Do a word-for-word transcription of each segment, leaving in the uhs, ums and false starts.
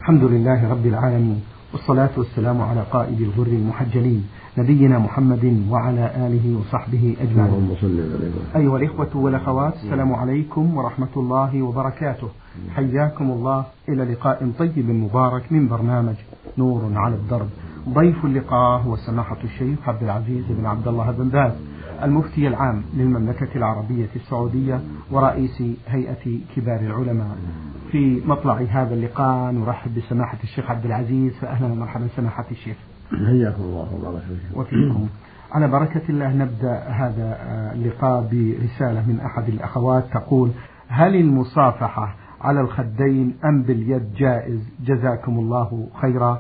الحمد لله رب العالمين، والصلاة والسلام على قائد الغر المحجلين نبينا محمد وعلى آله وصحبه أجمعين. أيها الإخوة والأخوات، السلام عليكم ورحمة الله وبركاته. حياكم الله إلى لقاء طيب مبارك من برنامج نور على الدرب. ضيف اللقاء هو سماحة الشيخ عبد العزيز بن عبد الله بن باز، المفتي العام للمملكة العربية السعودية ورئيس هيئة كبار العلماء. في مطلع هذا اللقاء نرحب بسماحة الشيخ عبد العزيز، فأهلا ومرحبا سماحة الشيخ. حياكم الله وبارك فيكم. وفيكم. على بركة الله نبدأ هذا اللقاء برسالة من أحد الأخوات تقول: هل المصافحة على الخدين أم باليد جائز؟ جزاكم الله خيرا.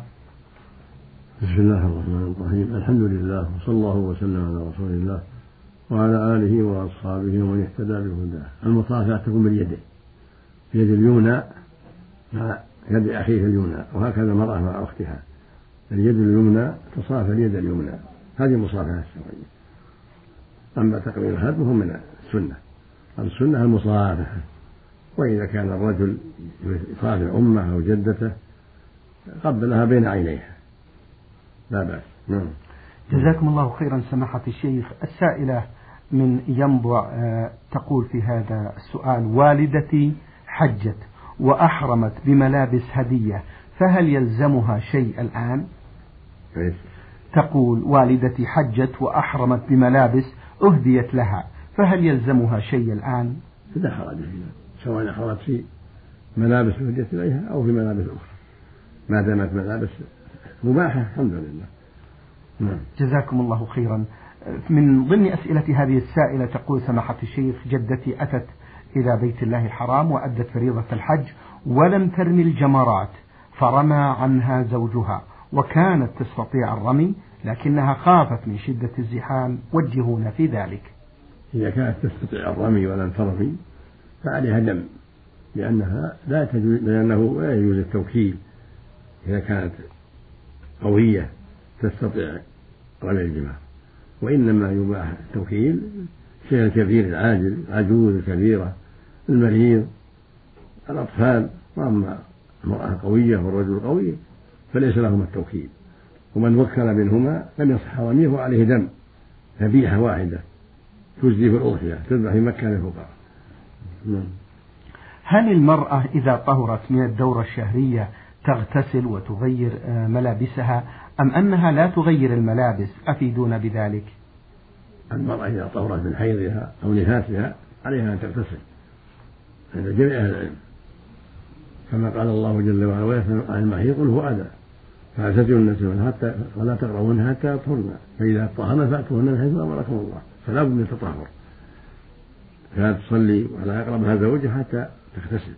بسم الله الرحمن الرحيم، الحمد لله وصلى الله وسلم على رسول الله وعلى آله وأصحابه ومن اهتدى بهداه. المصافحة تكون باليدين، اليد اليمنى مع يد أخيها اليمنى، وهكذا المرأة مع أختها، اليد اليمنى تصافى اليد اليمنى، هذه مصافحة الشرعية. أما تقبيل الخد فهو من السنة، السنة المصافحة. وإذا كان الرجل يصافح أمه أو جدته قبلها بين عينيها لا بأس. نعم. جزاكم الله خيرا سماحة الشيخ. السائلة من ينبع تقول في هذا السؤال: والدتي حجت وأحرمت بملابس هدية، فهل يلزمها شيء الآن؟ إيه؟ تقول: والدتي حجت وأحرمت بملابس أهديت لها، فهل يلزمها شيء الآن؟ لا حرج فيها، سواء أحرمت في ملابس أهديت إليها أو في ملابس أخرى، ما دامت ملابس مباحة الحمد لله. نعم. جزاكم الله خيرا. من ضمن أسئلة هذه السائلة تقول: سماحة الشيخ، جدتي أتت إلى بيت الله الحرام وأدت فريضة الحج ولم ترمي الجمرات، فرمى عنها زوجها وكانت تستطيع الرمي لكنها خافت من شدة الزحام، وجهونا في ذلك. إذا كانت تستطيع الرمي ولم ترمي فعليها دم، لأنها لا تجوز، لأنه لا يجوز التوكيل إذا كانت قوية تستطيع رمي الجمار، وإنما يباح التوكيل شيء الكبير العاجل، العجوز الكبيرة، المريض، الأطفال. وأما المرأة قوية والرجل قوي فليس لهما التوكيل، ومن وكل منهما لم يصح رميه وعليه دم، ذبيحة واحدة تجزي في الأضحية تذبح في مكة للفقراء. هل المرأة إذا طهرت من الدورة الشهرية تغتسل وتغير ملابسها أم أنها لا تغير الملابس؟ أفيدونا بذلك. المرأة إذا طهرت من حيضها أو نفاسها عليها أن تغتسل عند جميع أهل العلم، كما قال الله جل وعلا: ويسأل عن المحيض قل هو أذى فاعتزلوا النساء حتى ولا تقربوهن حتى يطهرن فإذا طهرن فأتوهن من حيث أمركم الله. فلا بد من التطهر، فلا تصلي ولا يقربها زوجها حتى تغتسل.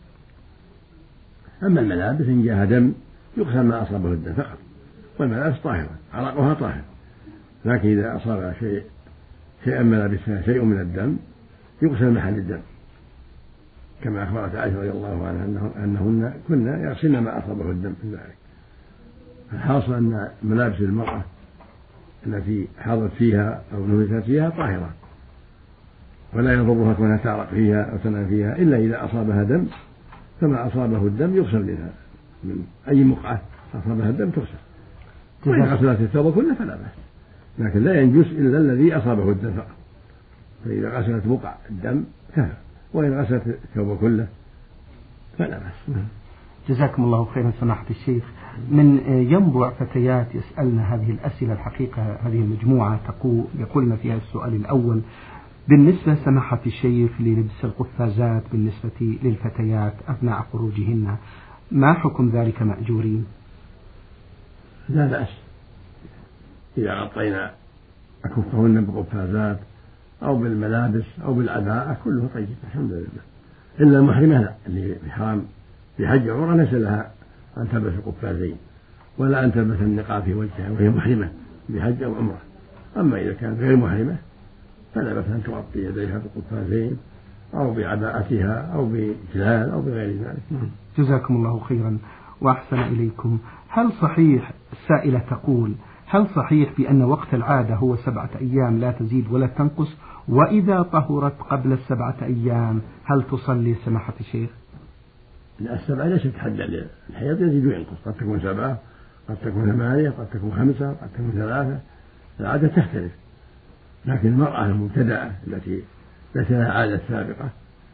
أما الملابس إن جاءها دم يغسل ما أصابه الدم فقط، والملابس طاهرة عرقها طاهر، لكن إذا أصاب شيء شيئا ملابسها شيء من الدم يغسل محل الدم، كما أخبرت عائشة رضي الله عنها أنهن كنا يغسلن ما أصابه الدم في ذلك. الحاصل أن ملابس المرأة التي حاضت فيها أو نفست فيها طاهرة، ولا يضرها كونها تعرق فيها أو تنام فيها إلا إذا أصابها دم، فما أصابه الدم يغسل منها، من أي مقعة أصابها الدم تغسل. وإن غسلت الثوب كله فلا بأس، لكن لا ينجس إلا الذي أصابه الدم فقط، فإذا غسلت بقع الدم كفى، وإن غسلت الثوب كله فلا بأس. جزاكم الله خيرا سماحة الشيخ. من ينبع فتيات يسألنا هذه الأسئلة، الحقيقة هذه المجموعة تقول يقولنا فيها السؤال الأول: بالنسبة سماحة الشيخ للبس القفازات بالنسبة للفتيات أثناء خروجهن، ما حكم ذلك مأجورين؟ لا بأس إذا غطينا أكفهن بقفازات أو بالملابس أو بالعباءة كله طيب الحمد لله، إلا المحرمة لا، اللي بحرام في حج عمره ليس لها أن تلبس القفازين ولا أن تلبس النقاب في وجهها وهي محرمة بحج أو عمره. أما إذا كانت غير محرمة فلا بأس أن تغطي يديها بالقفازين أو بعباءتها أو بجلال أو بغير ذلك. جزاكم الله خيرا وأحسن إليكم. هل صحيح، السائلة تقول: هل صحيح بأن وقت العادة هو سبعة أيام لا تزيد ولا تنقص، وإذا طهرت قبل السبعة أيام هل تصلي سماحة الشيخ؟ السبعة ليست حدا للحيض، يزيد وينقص، قد تكون سبعة، قد تكون ثمانية، قد تكون خمسة، قد تكون ثلاثة، العادة تختلف. لكن المرأة المبتدأة التي ليس لها عادة سابقة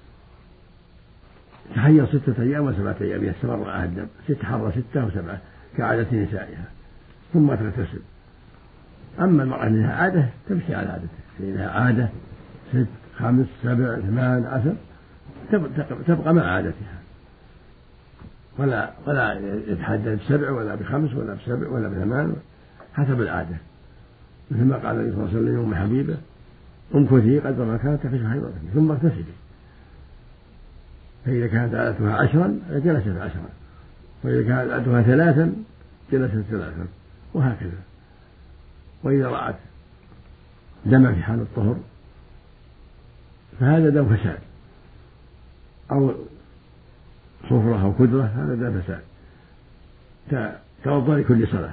تحيض ستة أيام وسبعة أيام يستمر معها الدم، ست حرة ستة وسبعة كعادة نسائها ثم تغتسل. أما المرأة اللي لها عادة تمشي على عادتها، اللي لها عادة ست خمس سبع ثمان عشر تبقى مع عادتها، ولا ولا يتحدد بسبع ولا بخمس ولا بسبع ولا بثمان، حسب العادة، مثل ما قال النبي صلى الله عليه وسلم لأم حبيبة: امكثي قدر ما كانت تخش حيضتك ثم اغتسلي. فإذا كانت عادتها عشرا جلست عشرا، وإذا كانت عادتها ثلاثا جلست ثلاثا، وهكذا. وإذا رأت دم في حال الطهر فهذا دم فساد، أو صفرة أو كدرة، هذا دم فساد، توضأ لكل صلاة،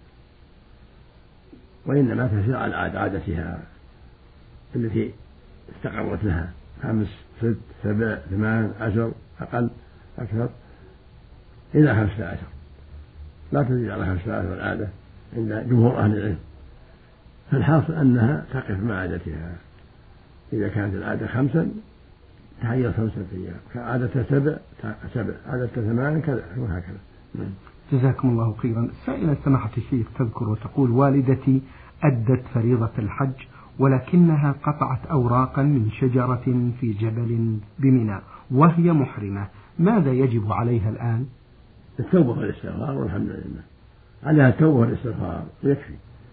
وإنما تسير على عادتها التي استقرت لها، خمس ست سبع ثمان عشر، أقل أكثر إلى خمسة عشر، لا تزيد على خمسة عشر العادة عند جمهور أهل العلم. فالحاصل أنها تقف مع عادتها، إذا كانت العادة خمسا تحيض خمسة أيام، كعادة سبع سبع، عادة ثمان كذا، وهكذا. جزاكم الله خيرا. سائلة سماحة الشيخ تذكر وتقول: والدتي أدت فريضة الحج ولكنها قطعت أوراقا من شجرة في جبل بمنى وهي محرمة، ماذا يجب عليها الآن؟ التوبة والاستغفار، والحمد لله عليها التوبة والاستغفار يكفي.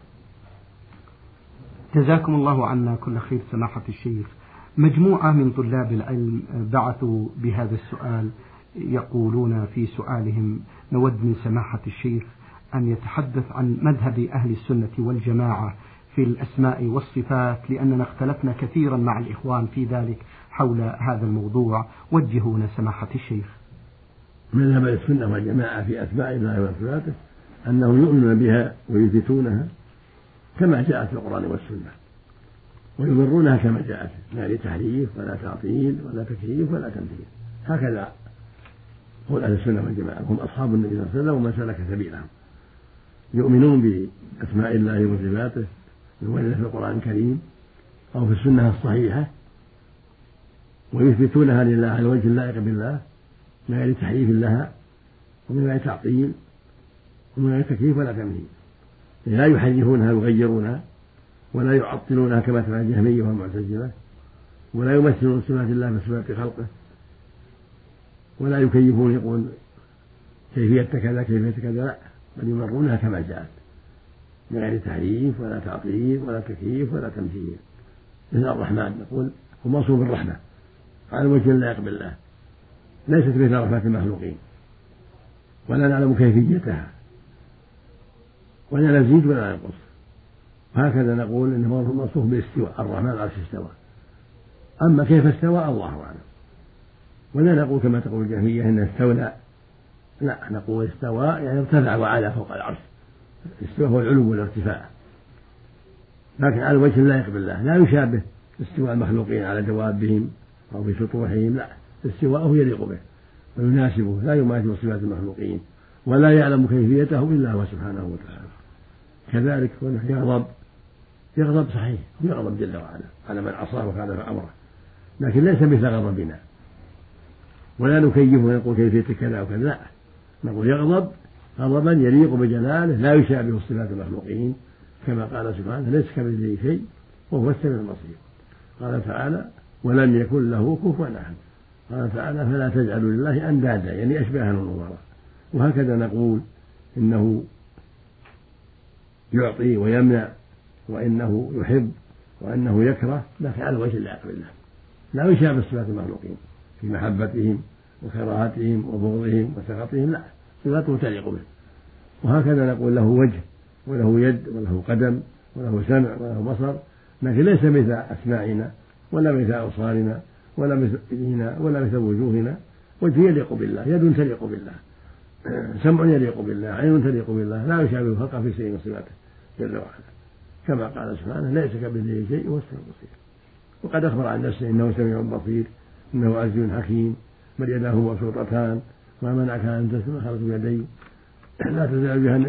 جزاكم الله عنا كل خير سماحة الشيخ. مجموعة من طلاب العلم بعثوا بهذا السؤال، يقولون في سؤالهم: نود من سماحة الشيخ أن يتحدث عن مذهب أهل السنة والجماعة في الأسماء والصفات، لأننا اختلفنا كثيرا مع الإخوان في ذلك حول هذا الموضوع، وجهونا سماحة الشيخ. مذهب السنة والجماعة في أسماء الله وصفاته أنهم يؤمنون بها ويثبتونها كما جاءت في القرآن والسنة، ويمرونها كما جاءت، لا لتحريف ولا تعطيل ولا تكييف ولا تمثيل. هكذا قول أهل السنة والجماعة، هم أصحاب النبي صلى الله عليه وسلم ومن سلك سبيلهم، يؤمنون بأسماء الله وصفاته الواردة في القرآن الكريم أو في السنة الصحيحة، ويثبتونها لله على الوجه اللائق بالله من غير تحريف لها ومن غير تعطيل ومن غير تكييف ولا تمثيل. لا يحرفونها ويغيرونها، ولا يعطلونها كما تفعل الجهمية والمعتزلة، ولا يمثلون صفات الله بصفات خلقه، ولا يكيفون يقول كيفية كذا كيفية كذا، لا، بل يمرونها كما جاءت من غير تحريف ولا تعطيل ولا تكييف ولا تمثيل. مثل الرحمن نقول هو موصوف بالرحمة على وجه اللائق بالله، ليست مثل رحمة المخلوقين، ولا نعلم كيفيتها، ولا نزيد ولا ننقص. هكذا نقول إنه موصوف بالاستواء، الرحمن على العرش استوى، أما كيف استوى الله أعلم. ولا نقول كما تقول الجهمية إنه استولى، لا، نقول استوى يعني ارتفع وعلى فوق العرش، الاستواء هو العلو والارتفاع، لكن على وجه اللائق بالله، لا يشابه استواء المخلوقين على دوابهم أو في سطوحهم، لا، استواءه يليق به ويناسبه، لا يماثل صفات المخلوقين، ولا يعلم كيفيته إلا هو سبحانه وتعالى. كذلك يغضب، يغضب صحيح، يغضب جل وعلا على من عصاه وخالف أمره، لكن ليس مثل غضبنا، ولا نكيفه ونقول كيفية كذا وكذا، لا، نقول يغضب غضبا يليق بجلاله لا يشابه صفات المخلوقين، كما قال سبحانه: ليس كمثله شيء وهو السميع البصير. قال تعالى: ولم يكن له كفوا أحد. قال تعالى: فلا تجعلوا لله أندادا، يعني أشباها ونظرا. وهكذا نقول إنه يعطي ويمنع، وإنه يحب وإنه يكره، لكن على وجه اللائق بالله، لا يشابه صفات المخلوقين في محبتهم وكراهتهم وبغضهم وسخطهم، لا، صفاته تليق به. وهكذا نقول له وجه وله يد وله قدم وله سمع وله بصر، لكن ليس مثل أسماعنا ولا مثل أبصارنا ولا مثل إيدينا ولا مثل وجوهنا. وجه يليق بالله، يد تليق بالله، سمع يليق بالله، عين تليق بالله، لا يشابه خلقه في شيء من صفاته جل وعلا، كما قال سبحانه: ليس كمثله شيء وهو السميع البصير. وقد أخبر عن نفسه إنه سميع بصير، إنه عزيز حكيم، بل يداه مبسوطتان ما منعك أن تسمع خلق بيدي لا تزال جهنم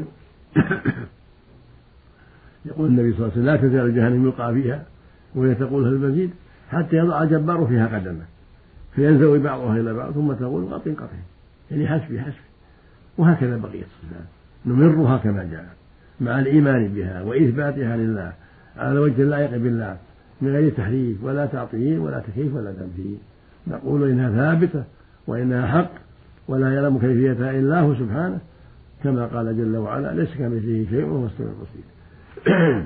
يقول النبي صلى الله عليه وسلم لا تزال جهنم يلقى فيها وهي تقول هل المزيد حتى يضع الجبار فيها قدمه فينزوي بعضها إلى بعض ثم تقول قطن قطن يعني حسبي حسبي. وهكذا بقية الصفات نمرها كما جاء مع الإيمان بها وإثباتها لله على وجه اللائق بالله من غير تحريف ولا تعطيل ولا تكييف ولا تمثيل. نقول إنها ثابتة وإنها حق ولا يعلم كيفيتها إلا هو سبحانه كما قال جل وعلا ليس كمثله شيء وهو السميع البصير.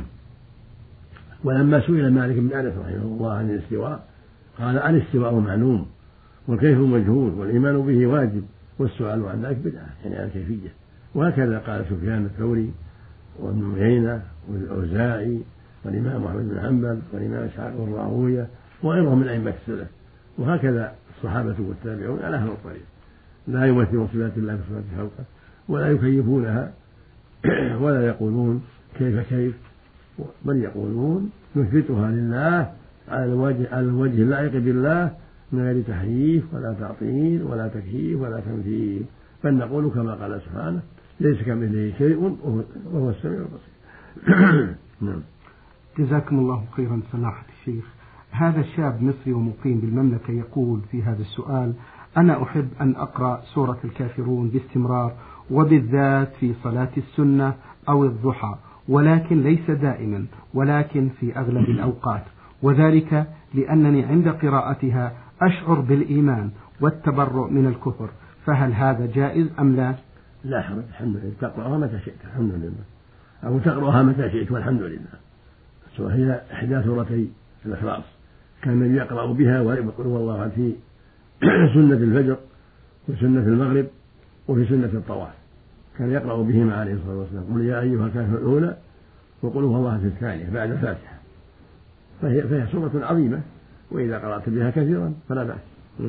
ولما سئل مالك بن أنس رحمه الله عن الاستواء قال الاستواء معلوم والكيف مجهول والإيمان به واجب والسؤال عن ذلك بدعة يعني عن الكيفية. وهكذا قال سفيان الثوري وابن عيينة والأوزاعي والإمام أحمد بن حنبل والإمام إسحاق بن راهويه وغيرهم من أئمة السلف. وهكذا الصحابة والتابعون على هذا الطريق لا يمثلون صفات الله بصفات خلقه ولا يكيفونها ولا يقولون كيف كيف بل يقولون نثبتها لله على الوجه على الوجه اللائق بالله من غير تحريف ولا تعطيل ولا تكييف ولا تمثيل بل نقول كما قال سبحانه ليس كمثله شيء وهو السميع البصير. نعم. جزاكم الله خيرا سماحة الشيخ. هذا شاب مصري ومقيم بالمملكة يقول في هذا السؤال أنا أحب أن أقرأ سورة الكافرون باستمرار وبالذات في صلاة السنة أو الضحى ولكن ليس دائما ولكن في أغلب الأوقات وذلك لأنني عند قراءتها أشعر بالإيمان والتبرؤ من الكفر فهل هذا جائز أم لا؟ لا حرج الحمد لله تقرأها متى شئت الحمد لله أو تقرأها متى شئت والحمد لله. وهي إحدى سورتي الإخلاص كان النبي يقرأ بها ويقول والله في سنة الفجر وسنة المغرب وفي سنة الطواف كان يقرأ بهما عليه الصلاة والسلام قل يا أيها الكافرون الأولى وقل هو الله في الثانية بعد الفاتحة فهي, فهي سورة عظيمة وإذا قرأت بها كثيرا فلا بأس.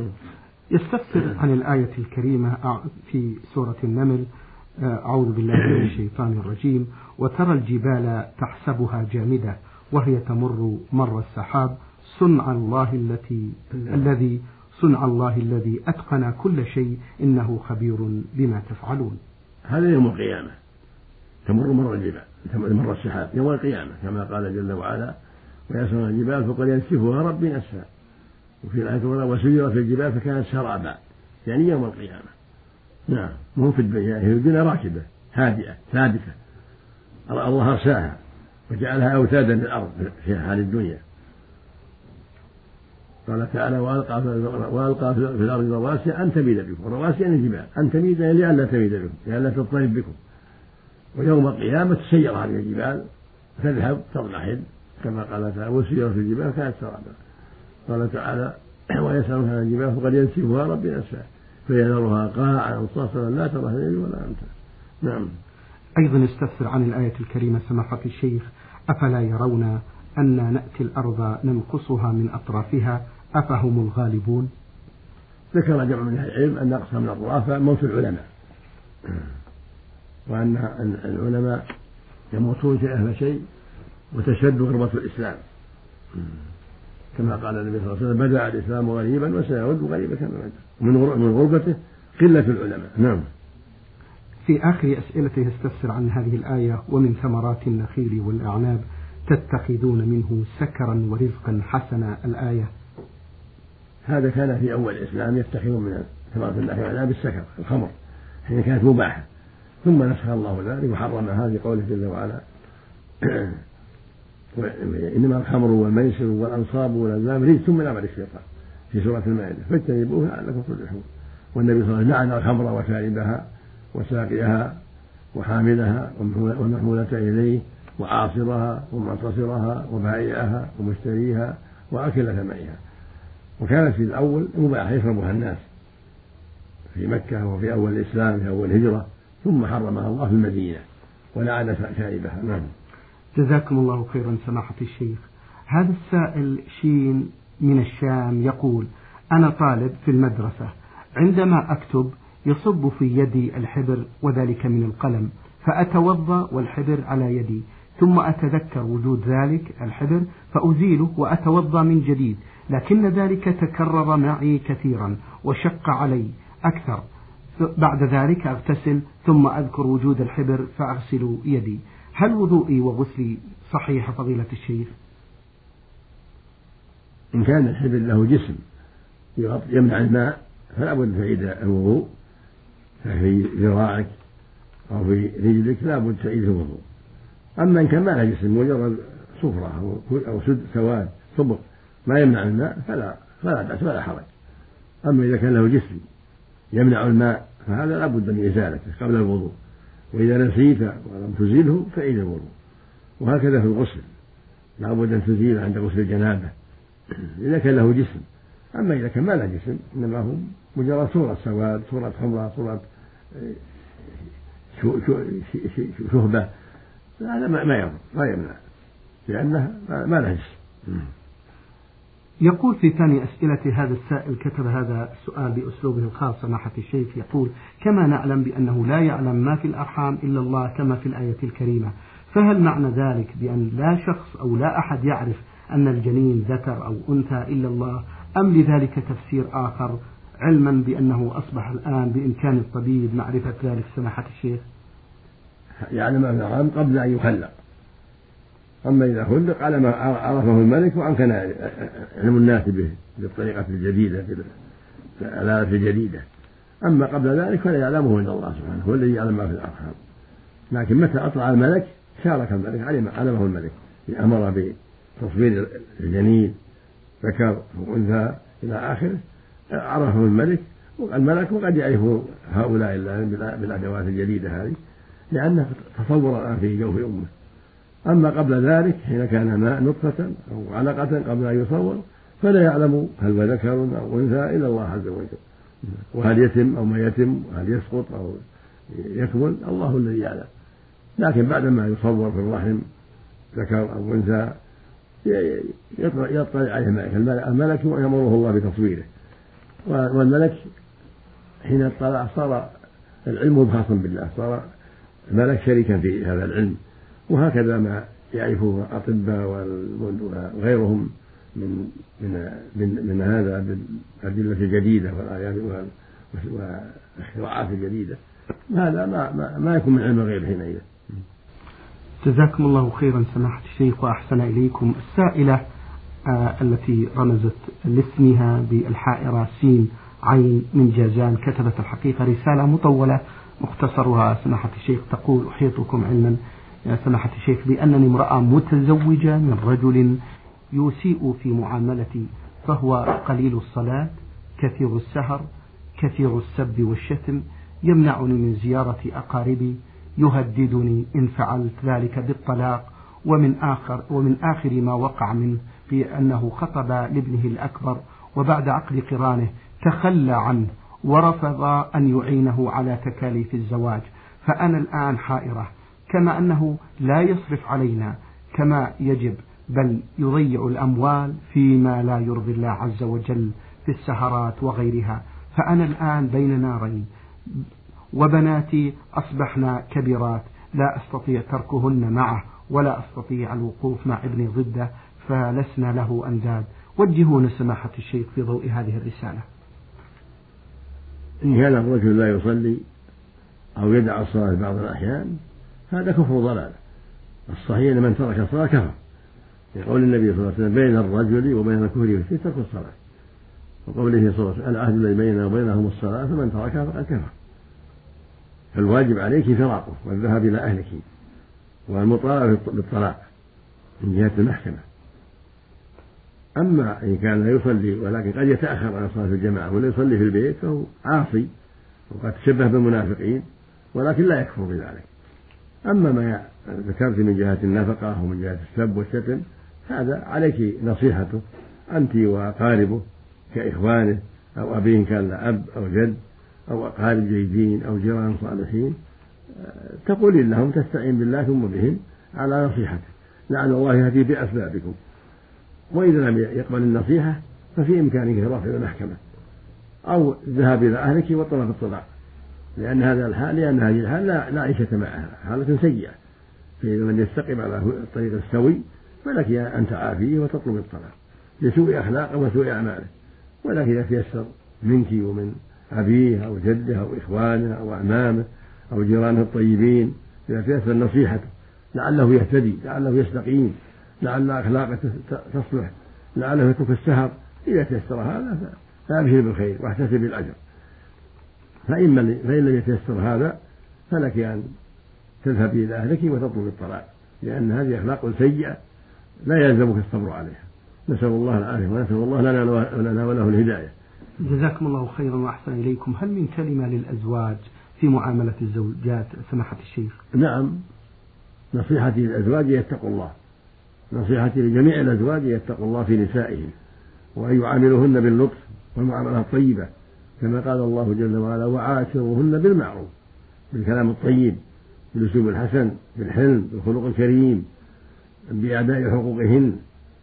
يستفسر عن الآية الكريمة في سورة النمل أعوذ بالله من الشيطان الرجيم وترى الجبال تحسبها جامدة وهي تمر مر السحاب صنع الله التي الذي صنع الله الذي أتقن كل شيء إنه خبير بما تفعلون. هذا يوم القيامة تمر مر الجبال مر السحاب يوم القيامة كما قال جل وعلا ويسر الجبال فقد ينسفها ربي نسفا وفي الآية وسيرت الجبال فكانت سرابا يعني يوم القيامة. نعم مو في الدنيا هي الدنيا راكبة هادئة ثابتة الله أرساها وجعلها أوتادا للأرض في حال الدنيا. قال تعالى وألقى وألقى في الأرض رواسي أن تميد بكم رواسي أن الجبال أن تميد لئلا تميد بكم لئلا تضطرب بكم. ويوم القيامة تسير هذه الجبال تذهب تضمحل كما قال تعالى وسيرت الجبال كانت سرابا. قال تعالى ويسألونك عن الجبال فقد ينسفها ربي نسفا فيذرها قاعا صفصفا لا ترى فيها ولا أمتا. نعم. أيضا يستفسر عن الآية الكريمة سماحة الشيخ أفلا يرون أن نأتي الأرض ننقصها من أطرافها أفهم الغالبون؟ ذكر جمع من العلم أن نقصها من أطرافها موت العلماء وأن العلماء يموتون شيئا فشيء وتشد غربة الإسلام كما قال النبي صلى الله عليه وسلم بدأ الإسلام غريبا وسيعود غريبا كما بدأ من غربته قلة العلماء. نعم. في آخر أسئلته يستفسر عن هذه الآية ومن ثمرات النخيل والأعناب تتخذون منه سكرا ورزقا حسنا الآية. هذا كان في أول الإسلام يتخذون من ثمرات النخيل والأعناب السكر الخمر حين كانت مباحة ثم نسخ الله ذلك وحرم هذه قوله جل وعلا إنما الخمر والميسر والأنصاب والأزلام رجس من عمل الشيطان في سورة المائدة فاجتنبوه لعلكم تفلحون. والنبي صلى الله عليه وسلم لعن الخمر وشاربها وساقيها وحاملها والمحمولة إليه وعاصرها ومعتصرها وبائعها ومشتريها وأكل ثمنها. وكانت في الأول مباحة يشربها الناس في مكة وفي أول الإسلام في أول الهجرة ثم حرمها الله في المدينة ولعن شاربها. نعم. جزاكم الله خيرا سماحة الشيخ. هذا السائل شين من الشام يقول أنا طالب في المدرسة عندما أكتب يصب في يدي الحبر وذلك من القلم فأتوضأ والحبر على يدي ثم أتذكر وجود ذلك الحبر فأزيله وأتوضأ من جديد لكن ذلك تكرر معي كثيرا وشق علي أكثر بعد ذلك أغتسل ثم أذكر وجود الحبر فأغسل يدي. هل وضوئي وغسلي صحيح فضيلة الشيخ؟ إن كان الحبر له جسم يمنع الماء فلا بد تعيد الوضوء، ففي ذراعك أو في رجلك لا بد تعيد الوضوء. أما إن كان ما له جسم مجرد صفرة أو سد سواد صبغ ما يمنع الماء فلا فلا بأس ولا حرج. أما إذا كان له جسم يمنع الماء فهذا لا بد من إزالته قبل الوضوء، وإذا نسيت ولم تزيله فعيد الوضوء. وهكذا في الغسل لا بد أن تزيل عند غسل الجنابة إذا كان له جسم. أما إذا كان ما له جسم إنما هو مجرد صورة سواد صورة حمراء صورة شهبة هذا ما يضر ما يمنع لأنه ما له جسم. يقول في ثاني أسئلة هذا السائل كتب هذا السؤال بأسلوبه الخاص سماحة الشيخ، يقول: كما نعلم بأنه لا يعلم ما في الأرحام إلا الله كما في الآية الكريمة، فهل معنى ذلك بأن لا شخص أو لا أحد يعرف أن الجنين ذكر أو أنثى إلا الله، أم لذلك تفسير آخر علما بأنه أصبح الآن بإمكان الطبيب معرفة ذلك سماحة الشيخ؟ يعلم ما في الأرحام قبل أن يخلق، أما إذا خلق على ما عرفه الملك وأمكن علم الناس به بالطريقة الجديدة بالآلات الجديدة. أما قبل ذلك فلا يعلمه إلا الله سبحانه، هو الذي يعلم ما في الأرحام. لكن متى أطلع الملك شارك الملك علمه الملك، أمر بتصوير الجنين ذكر وأنثى إلى آخره عرفه الملك والملك، وقد يعرف هؤلاء بالأدوات الجديدة هذه لأنه تصور الآن في جوف أمه. أما قبل ذلك حين كان ماء نطفة أو علقة قبل أن يصور فلا يعلم هل هو ذكر أو أنثى إلا الله عز وجل، وهل يتم أو ما يتم وهل يسقط أو يكمل الله الذي يعلم. لكن بعدما يصور في الرحم ذكر أو أنثى يطلع عليه الملك ويأمره الله بتصويره، والملك حين اطلع صار العلم خاصا بالله، صار الملك شريكا في هذا العلم. وهكذا ما يعرفه الأطباء وغيرهم من من من, من هذا بالأدلة الجديدة والآيات والاختراعات الجديدة، هذا ما, ما, ما يكون من علم الغيب حينئذ. جزاكم الله خيرا سماحة الشيخ وأحسن إليكم. السائلة آه التي رمزت لاسمها بالحائرة سين عين من جازان كتبت الحقيقة رسالة مطولة مختصرها سماحة الشيخ، تقول: أحيطكم علما يا سماحة الشيخ بأنني امرأة متزوجة من رجل يسيء في معاملتي، فهو قليل الصلاة كثير السهر كثير السب والشتم، يمنعني من زيارة أقاربي، يهددني إن فعلت ذلك بالطلاق، ومن آخر ومن آخر ما وقع منه في أنه خطب لابنه الأكبر وبعد عقد قرانه تخلى عنه ورفض أن يعينه على تكاليف الزواج. فأنا الآن حائرة، كما أنه لا يصرف علينا كما يجب بل يضيع الأموال فيما لا يرضي الله عز وجل في السهرات وغيرها. فأنا الآن بين نارين، وبناتي أصبحن كبيرات لا أستطيع تركهن معه ولا أستطيع الوقوف مع ابني ضده، فلسنا له أنداد. وجهونا سماحة الشيخ في ضوء هذه الرسالة. إن كان الرجل لا يصلي أو يدع الصلاة في بعض الأحيان هذا كفر ضلال. الصحيح أن من ترك الصلاة كفر، يقول النبي صلى الله عليه وسلم: بين الرجل وبين الكفر والشرك ترك الصلاة، وقوله صلى الله عليه وسلم: العهد الذي بيننا وبينهم الصلاة فمن تركها فقد كفر. فالواجب عليك فراقه والذهاب إلى أهلك والمطالبة بالطلاق من جهة المحكمة. أما إن كان لا يصلي ولكن قد يتأخر عن صلاة الجماعة ولا يصلي في البيت فهو عاصي وقد تشبه بالمنافقين ولكن لا يكفر بذلك. أما ما ذكرت من جهة النفقة ومن جهة السب والشتم هذا عليك نصيحته أنت وأقاربه كإخوانه أو أبيه كان له أب أو جد أو أقارب جيدين أو جيران صالحين، تقولين لهم تستعين بالله ثم بهم على نصيحته لعل الله يهدي بأسبابكم. وإذا لم يقبل النصيحة ففي إمكانك رفع المحكمة أو الذهاب إلى أهلك وطلب الطلاق، لأن هذا الحال لأن هذه الحال لا, لا عيشة معها، حالة سيئة. فإذا من يستقيم على الطريق السوي فلك أن تعافيه وتطلب الطلاق لسوء أخلاقه وسوء أعماله. ولكن إذا تيسر منك ومن أبيه أو جده أو إخوانه أو أعمامه أو جيرانه الطيبين إذا تيسر نصيحته لعله يهتدي، لعله يستقيم، لعل أخلاقه تصلح، لعله يترك السهر. إذا تيسر هذا فأبشر بالخير واحتسب الأجر. فإن لم يتيسر هذا فلك أن تذهبي إلى أهلك وتطلب الطلاق، لأن هذه أخلاق سيئة لا يلزمك الصبر عليها. نسأل الله العافية ونسأل الله لنا وله الهداية. جزاكم الله خيرا وأحسن إليكم. هل من كلمة للأزواج في معاملة الزوجات سماحة الشيخ؟ نعم، نصيحتي للأزواج يتقوا الله، نصيحتي لجميع الأزواج يتقوا الله في نسائهم وأن يعاملوهن باللطف والمعاملة الطيبة كما قال الله جل وعلا وعاشروهن بالمعروف، بالكلام الطيب، بالأسلوب الحسن، بالحلم، بالخلق الكريم، بأداء حقوقهن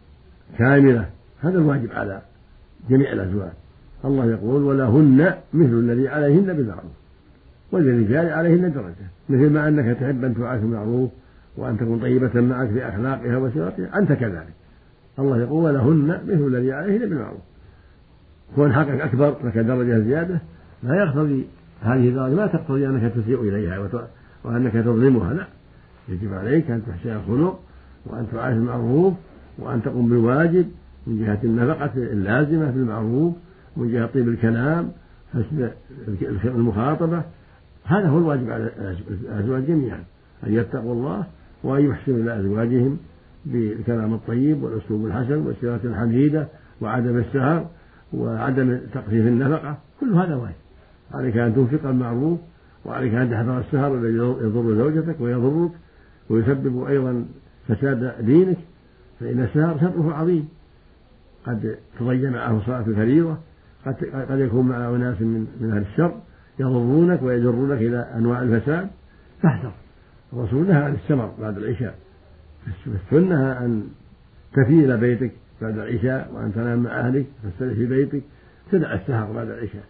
كاملة. هذا الواجب على جميع الأزواج. الله يقول ولهن مثل الذي عليهن بالمعروف وللرجال عليهن درجة، مثل ما أنك تحب أن تعاش بالمعروف وأن تكون طيبة معك في أخلاقها وسيرتها أنت كذلك. الله يقول ولهن مثل الذي عليهن بالمعروف. كون حقك أكبر لك درجة زيادة لا يقتضي هذه الدرجة لا تقتضي أنك تسيء إليها وأنك تظلمها، لا، يجب عليك أن تحسن الخلق وأن تعاش بالمعروف وأن تقوم بالواجب من جهة النفقة اللازمة في المعروف ومن جهة طيب الكلام حسن المخاطبة. هذا هو الواجب على الأزواج جميعا، أن يتقوا الله وأن يحسنوا إلى أزواجهم بالكلام الطيب والأسلوب الحسن والسيرة الحميدة وعدم السهر وعدم تقصير النفقة. كل هذا واجب عليك أن تنفق المعروف وعليك أن تحذر السهر الذي يضر زوجتك ويضرك ويسبب أيضا فساد دينك، فإن السهر شره عظيم، قد تضيع معه صلاة الفريضة، قد قد يكون مع أناس من من أهل الشر يضرونك ويجرونك إلى أنواع الفساد. فاحذر. الرسول نهى عن السمر بعد العشاء، السنة أن تفي إلى بيتك بعد العشاء وأن تنام مع أهلك تستريح في بيتك، تدع السهر بعد العشاء.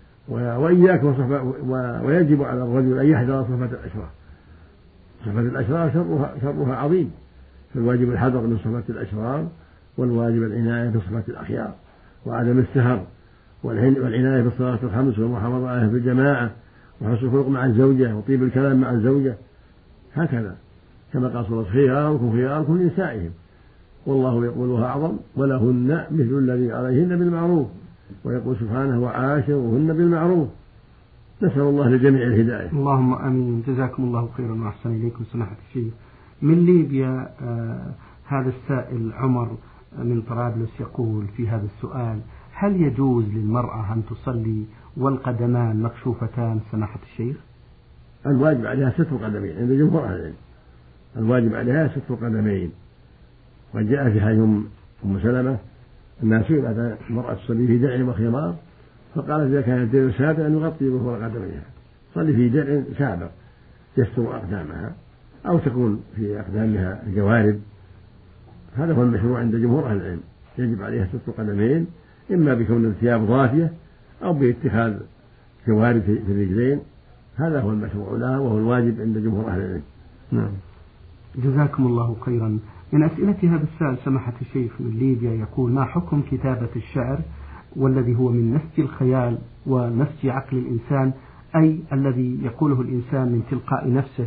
وإياك وصحبة، ويجب على الرجل أن يحذر صحبة الأشرار. صحبة الأشرار شرها, شرها عظيم، فالواجب الحذر من صحبة الأشرار، والواجب العناية بصحبة الأخيار وعدم السهر، والعناية بالصلاة الخمس والمحافظة عليها في الجماعة وحسن الخلق مع الزوجة وطيب الكلام مع الزوجة، هكذا كما قال صلى الله عليه وسلم خياركم خياركم لنسائهم، والله يقولها أعظم ولهن مثل الذي عليهن بالمعروف، ويقول سبحانه وعاشروهن بالمعروف. نسأل الله لجميع الهداية. اللهم آمين. جزاكم الله خيرا وأحسن إليكم سماحة الشيخ. من ليبيا آه هذا السائل عمر من طرابلس يقول في هذا السؤال: هل يجوز للمرأة أن تصلي والقدمان مكشوفتان سماحة الشيخ؟ الواجب عليها ستر قدمين عند جمهور أهل العلم، الواجب عليها ستر قدمين. وجاء في حديث أم سلمة أنها سئلت المرأة تصلي في درع وخمار فقالت إذا كان الدرع سابقا أن يغطي ظهور قدميها، صلي في درع سابق يستر أقدامها أو تكون في أقدامها جوارب. هذا هو المشروع عند جمهور أهل العلم. يجب عليها ستر قدمين، إما بكون الثياب ضافية أو باتخاذ جوارب في الرجلين. هذا هو المشروع لها وهو الواجب عند جمهور أهل العلم. نعم. جزاكم الله خيرا. من أسئلة هذا السائل سماحة الشيخ من ليبيا يقول: ما حكم كتابة الشعر والذي هو من نسج الخيال ونسج عقل الإنسان، أي الذي يقوله الإنسان من تلقاء نفسه؟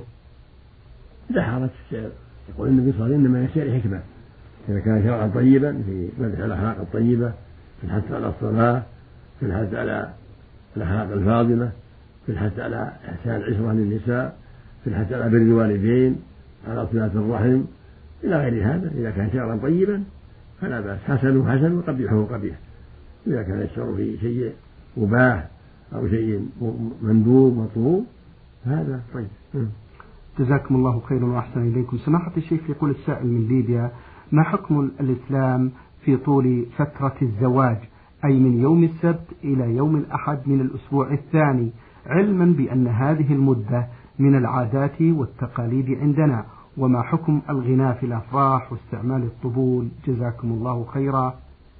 لا حرج في الشعر. يقول النبي صلى الله عليه وسلم: إنما الشعر حكمة، إذا كان شرعا طيبا في مدح الأخلاق الطيبة، في الحث على الصلاة، في الحث على الأخلاق الفاضلة، في الحث على إحسان العشرة للنساء، في الحث على بر الوالدين، على صلة الرحم، إلى غير هذا. إذا كان شعرا طيبا فلا بأس، حسن حسن وقبيحه قبيح. إذا كان الشعر في شيء مباح أو شيء مندوب مطلوب هذا طيب. جزاكم الله خيرا وأحسن إليكم سماحة الشيخ. يقول السائل من ليبيا: ما حكم الإسلام في طول فترة الزواج، أي من يوم السبت إلى يوم الأحد من الأسبوع الثاني، علما بأن هذه المدة من العادات والتقاليد عندنا، وما حكم الغناء في الأفراح واستعمال الطبول؟ جزاكم الله خيرا.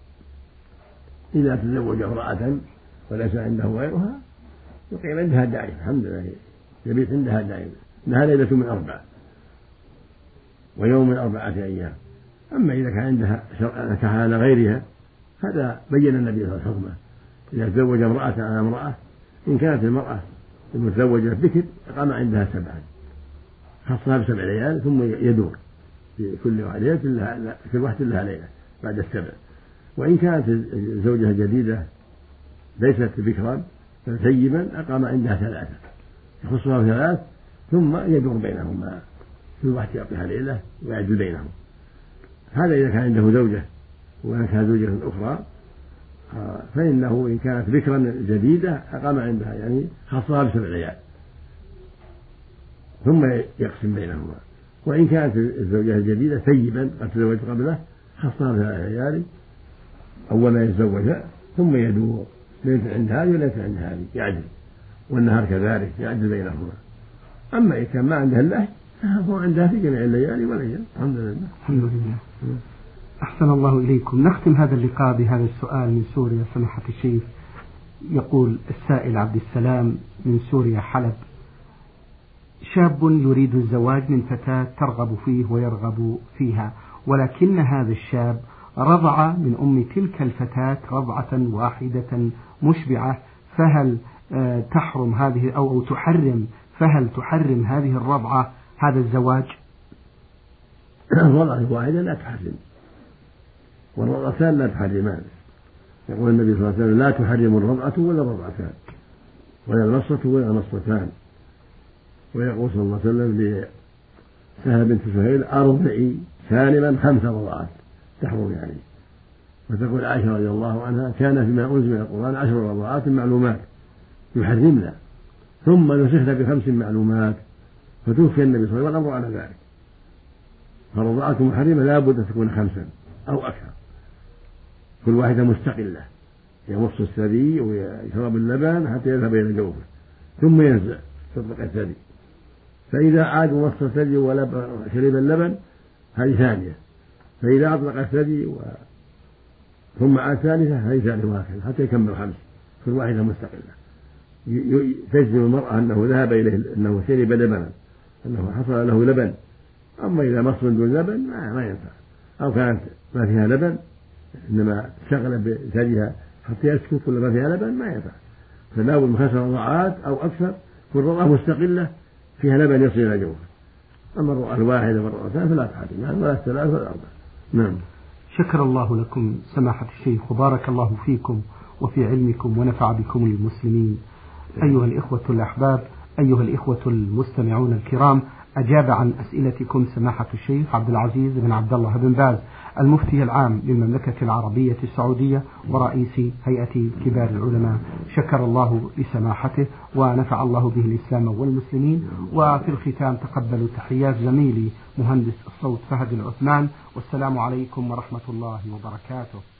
إذا تزوج امرأة وليس عنده غيرها يقيم عندها دائم، الحمد لله، يبيت عندها دائم، إنها ليلة من أربعة ويوم من أربعة أيام. أما إذا كان عندها نكاح على غيرها هذا بين النبي صلى الله عليه وسلم: إذا تزوج امرأة على امرأة إن كانت المرأة المتزوجة بكر أقام عندها سبعا، خصها بسبع ليال ثم يدور في كل واحدة كل واحدة لها ليلة بعد السبع. وإن كانت الزوجة الجديدة ليست بكرا بل ثيبا أقام عندها ثلاثة، يخصها بثلاث ثم يدور بينهما، كل واحدة يعطيها ليلة ويعدل بينهم. هذا إذا كان عنده زوجة. وإن كانت زوجة أخرى فإنه إن كانت بكرا جديدة أقام عندها يعني خصها بسبع ليال ثم يقسم بينهما. وإن كانت الزوجة الجديدة ثيبا قد تزوجت قبله خصها بثلاث ليال أول ما يتزوج ثم يدور ليلة عند هذه وليلة عند هذه يعدل، والنهار كذلك يعدل بينهما. أما إذا كان ما عندها الله فهو عندها في جميع الليالي والأيام. الحمد لله. الحمد لله. أحسن الله إليكم. نختم هذا اللقاء بهذا السؤال من سوريا سماحة الشيخ. يقول السائل عبد السلام من سوريا حلب: شاب يريد الزواج من فتاة ترغب فيه ويرغب فيها، ولكن هذا الشاب رضع من أم تلك الفتاة رضعة واحدة مشبعة، فهل تحرم هذه أو تحرم فهل تحرم هذه الرضعة هذا الزواج؟ الرضعة الواحدة لا تحرم، والرضعتان لا تحرمان. يقول النبي صلى الله عليه وسلم: لا تحرم الرضعة ولا الرضعتان ولا المصة ولا المصتان. ويقول صلى الله عليه وسلم لسهل بنت سهيل: أرضعي سالما خمس رضعات تحرم يعني. وتقول عائشة رضي الله عنها: كان فيما أنزل من القرآن عشر رضعات معلومات يحرمنا ثم نسخنا بخمس معلومات فتوفي النبي صلى الله عليه وسلم والأمر على ذلك. فالرضاعة المحرمة لا بد أن تكون خمسا أو أكثر، كل واحدة مستقلة، يمص الثدي ويشرب اللبن حتى يذهب إلى جوفه ثم ينزع تطلق الثدي. فإذا عاد مص الثدي وشرب اللبن هذه ثانية، فإذا أطلق الثدي و... ثم عاد ثالثة هذه ثالثة وهكذا حتى يكمل خمس، كل واحدة مستقلة. تجزم المرأة أنه ذهب إليه أنه شرب لبنا، أنه حصل له لبن. أما إذا مص دون لبن ما, ما ينفع، أو كانت ما فيها لبن إنما شغل بثديها حتى يسكت كل ما فيها لبن ما ينفع. فلا بد من خمس رضعات أو أكثر، كل رضعة مستقلة فيها لبن يصل إلى جوفه. أما الرضعة الواحدة والرضعتان فلا تحرم، ولا الثلاث ولا الأربع. نعم. شكر الله لكم سماحة الشيخ وبارك الله فيكم وفي علمكم ونفع بكم المسلمين. أيها الإخوة الأحباب، أيها الإخوة المستمعون الكرام، أجاب عن أسئلتكم سماحة الشيخ عبد العزيز بن عبد الله بن باز المفتي العام للمملكة العربية السعودية ورئيس هيئة كبار العلماء. شكر الله لسماحته ونفع الله به الإسلام والمسلمين. وفي الختام تقبلوا تحيات زميلي مهندس الصوت فهد العثمان، والسلام عليكم ورحمة الله وبركاته.